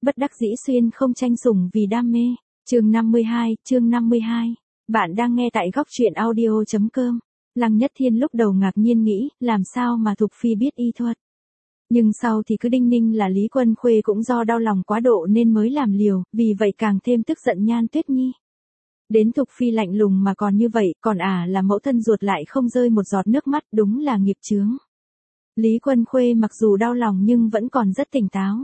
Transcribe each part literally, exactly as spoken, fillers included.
bất đắc dĩ xuyên không tranh sủng vì đam mê. Chương năm mươi hai, chương năm mươi hai. Bạn đang nghe tại góc truyện audio chấm com. Lăng Nhất Thiên lúc đầu ngạc nhiên nghĩ, làm sao mà Thục Phi biết y thuật. Nhưng sau thì cứ đinh ninh là Lý Quân Khuê cũng do đau lòng quá độ nên mới làm liều, vì vậy càng thêm tức giận Nhan Tuyết Nhi. Đến Thục Phi lạnh lùng mà còn như vậy, còn à là mẫu thân ruột lại không rơi một giọt nước mắt, đúng là nghiệp chướng. Lý Quân Khuê mặc dù đau lòng nhưng vẫn còn rất tỉnh táo.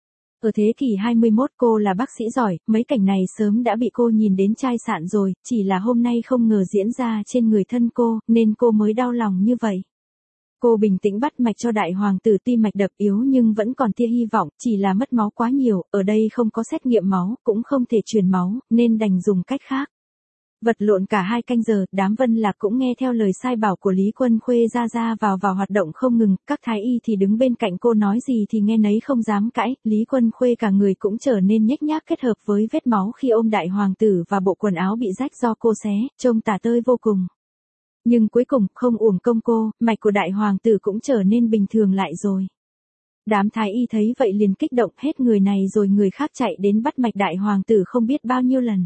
Ở thế kỷ hai mươi mốt cô là bác sĩ giỏi, mấy cảnh này sớm đã bị cô nhìn đến chai sạn rồi, chỉ là hôm nay không ngờ diễn ra trên người thân cô, nên cô mới đau lòng như vậy. Cô bình tĩnh bắt mạch cho đại hoàng tử, tim mạch đập yếu nhưng vẫn còn tia hy vọng, chỉ là mất máu quá nhiều, ở đây không có xét nghiệm máu, cũng không thể truyền máu, nên đành dùng cách khác. Vật lộn cả hai canh giờ, đám Vân Lạc cũng nghe theo lời sai bảo của Lý Quân Khuê ra ra vào vào hoạt động không ngừng, các thái y thì đứng bên cạnh cô nói gì thì nghe nấy không dám cãi, Lý Quân Khuê cả người cũng trở nên nhếch nhác kết hợp với vết máu khi ôm đại hoàng tử và bộ quần áo bị rách do cô xé, trông tả tơi vô cùng. Nhưng cuối cùng, không uổng công cô, mạch của đại hoàng tử cũng trở nên bình thường lại rồi. Đám thái y thấy vậy liền kích động, hết người này rồi người khác chạy đến bắt mạch đại hoàng tử không biết bao nhiêu lần.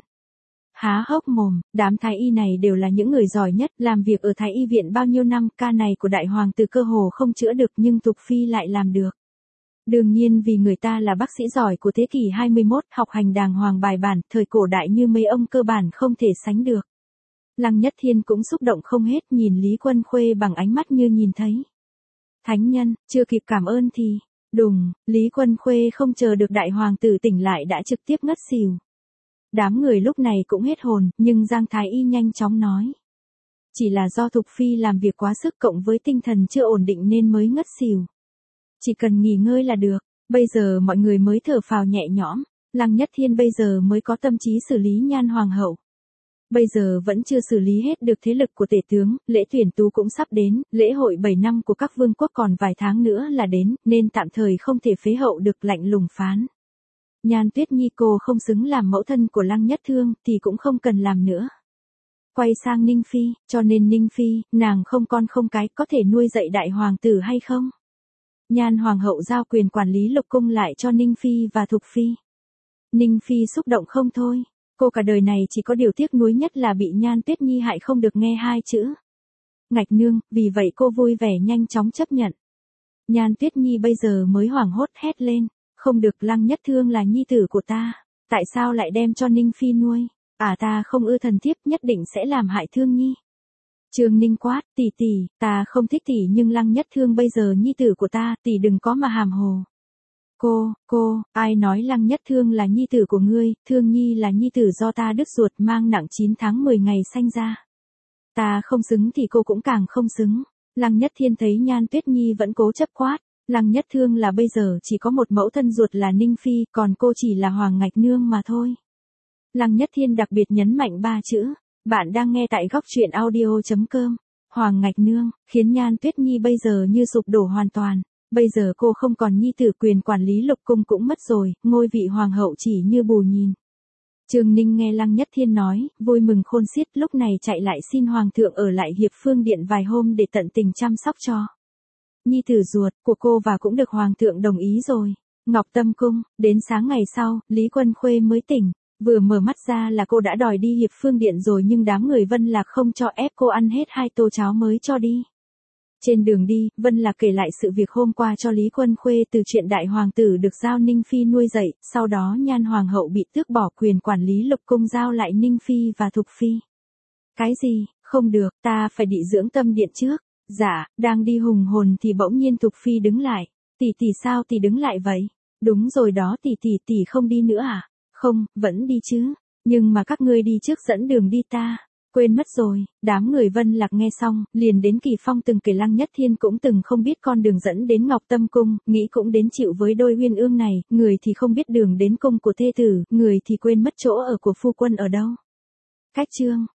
Há hốc mồm, đám thái y này đều là những người giỏi nhất, làm việc ở thái y viện bao nhiêu năm, ca này của đại hoàng tử cơ hồ không chữa được nhưng Thục Phi lại làm được. Đương nhiên vì người ta là bác sĩ giỏi của thế kỷ hai mươi mốt, học hành đàng hoàng bài bản, thời cổ đại như mấy ông cơ bản không thể sánh được. Lăng Nhất Thiên cũng xúc động không hết, nhìn Lý Quân Khuê bằng ánh mắt như nhìn thấy thánh nhân, chưa kịp cảm ơn thì, đùng, Lý Quân Khuê không chờ được đại hoàng tử tỉnh lại đã trực tiếp ngất xỉu. Đám người lúc này cũng hết hồn, nhưng Giang Thái Y nhanh chóng nói. Chỉ là do Thục Phi làm việc quá sức cộng với tinh thần chưa ổn định nên mới ngất xỉu. Chỉ cần nghỉ ngơi là được, bây giờ mọi người mới thở phào nhẹ nhõm, Lăng Nhất Thiên bây giờ mới có tâm trí xử lý Nhan Hoàng hậu. Bây giờ vẫn chưa xử lý hết được thế lực của tể tướng, lễ tuyển tú cũng sắp đến, lễ hội bảy năm của các vương quốc còn vài tháng nữa là đến, nên tạm thời không thể phế hậu được, lạnh lùng phán. Nhan Tuyết Nhi cô không xứng làm mẫu thân của Lăng Nhất Thương thì cũng không cần làm nữa. Quay sang Ninh Phi, cho nên Ninh Phi, nàng không con không cái có thể nuôi dạy đại hoàng tử hay không? Nhan Hoàng hậu giao quyền quản lý lục cung lại cho Ninh Phi và Thục Phi. Ninh Phi xúc động không thôi, cô cả đời này chỉ có điều tiếc nuối nhất là bị Nhan Tuyết Nhi hại không được nghe hai chữ ngạch nương, vì vậy cô vui vẻ nhanh chóng chấp nhận. Nhan Tuyết Nhi bây giờ mới hoảng hốt hét lên. Không được, Lăng Nhất Thương là nhi tử của ta, tại sao lại đem cho Ninh Phi nuôi, à ta không ưa thần thiếp nhất định sẽ làm hại Thương Nhi. Trương Ninh quát, tỷ tỷ, ta không thích tỷ nhưng Lăng Nhất Thương bây giờ nhi tử của ta, tỷ đừng có mà hàm hồ. Cô, cô, ai nói Lăng Nhất Thương là nhi tử của ngươi, Thương Nhi là nhi tử do ta đứt ruột mang nặng chín tháng mười ngày sanh ra. Ta không xứng thì cô cũng càng không xứng. Lăng Nhất Thiên thấy Nhan Tuyết Nhi vẫn cố chấp quát. Lăng Nhất Thương là bây giờ chỉ có một mẫu thân ruột là Ninh Phi, còn cô chỉ là Hoàng Ngạch Nương mà thôi. Lăng Nhất Thiên đặc biệt nhấn mạnh ba chữ, bạn đang nghe tại góc truyện audio chấm com. Hoàng Ngạch Nương, khiến Nhan Tuyết Nhi bây giờ như sụp đổ hoàn toàn, bây giờ cô không còn nhi tử, quyền quản lý lục cung cũng mất rồi, ngôi vị hoàng hậu chỉ như bù nhìn. Trương Ninh nghe Lăng Nhất Thiên nói, vui mừng khôn xiết, lúc này chạy lại xin Hoàng thượng ở lại Hiệp Phương Điện vài hôm để tận tình chăm sóc cho nhi tử ruột của cô và cũng được Hoàng thượng đồng ý rồi. Ngọc Tâm Cung, đến sáng ngày sau, Lý Quân Khuê mới tỉnh, vừa mở mắt ra là cô đã đòi đi Hiệp Phương Điện rồi nhưng đám người Vân Lạc không cho, ép cô ăn hết hai tô cháo mới cho đi. Trên đường đi, Vân Lạc kể lại sự việc hôm qua cho Lý Quân Khuê từ chuyện đại hoàng tử được giao Ninh Phi nuôi dạy, sau đó Nhan Hoàng hậu bị tước bỏ quyền quản lý lục cung giao lại Ninh Phi và Thục Phi. Cái gì, không được, ta phải đi dưỡng tâm điện trước. Dạ, đang đi hùng hồn thì bỗng nhiên Thục Phi đứng lại. Tỷ tỷ sao tỷ đứng lại vậy? Đúng rồi đó tỷ tỷ, tỷ không đi nữa à? Không, vẫn đi chứ. Nhưng mà các ngươi đi trước dẫn đường đi ta. Quên mất rồi. Đám người Vân Lạc nghe xong, liền đến Kỳ Phong từng kể Lăng Nhất Thiên cũng từng không biết con đường dẫn đến Ngọc Tâm Cung, nghĩ cũng đến chịu với đôi uyên ương này, người thì không biết đường đến cung của thê tử, người thì quên mất chỗ ở của phu quân ở đâu. Cách chương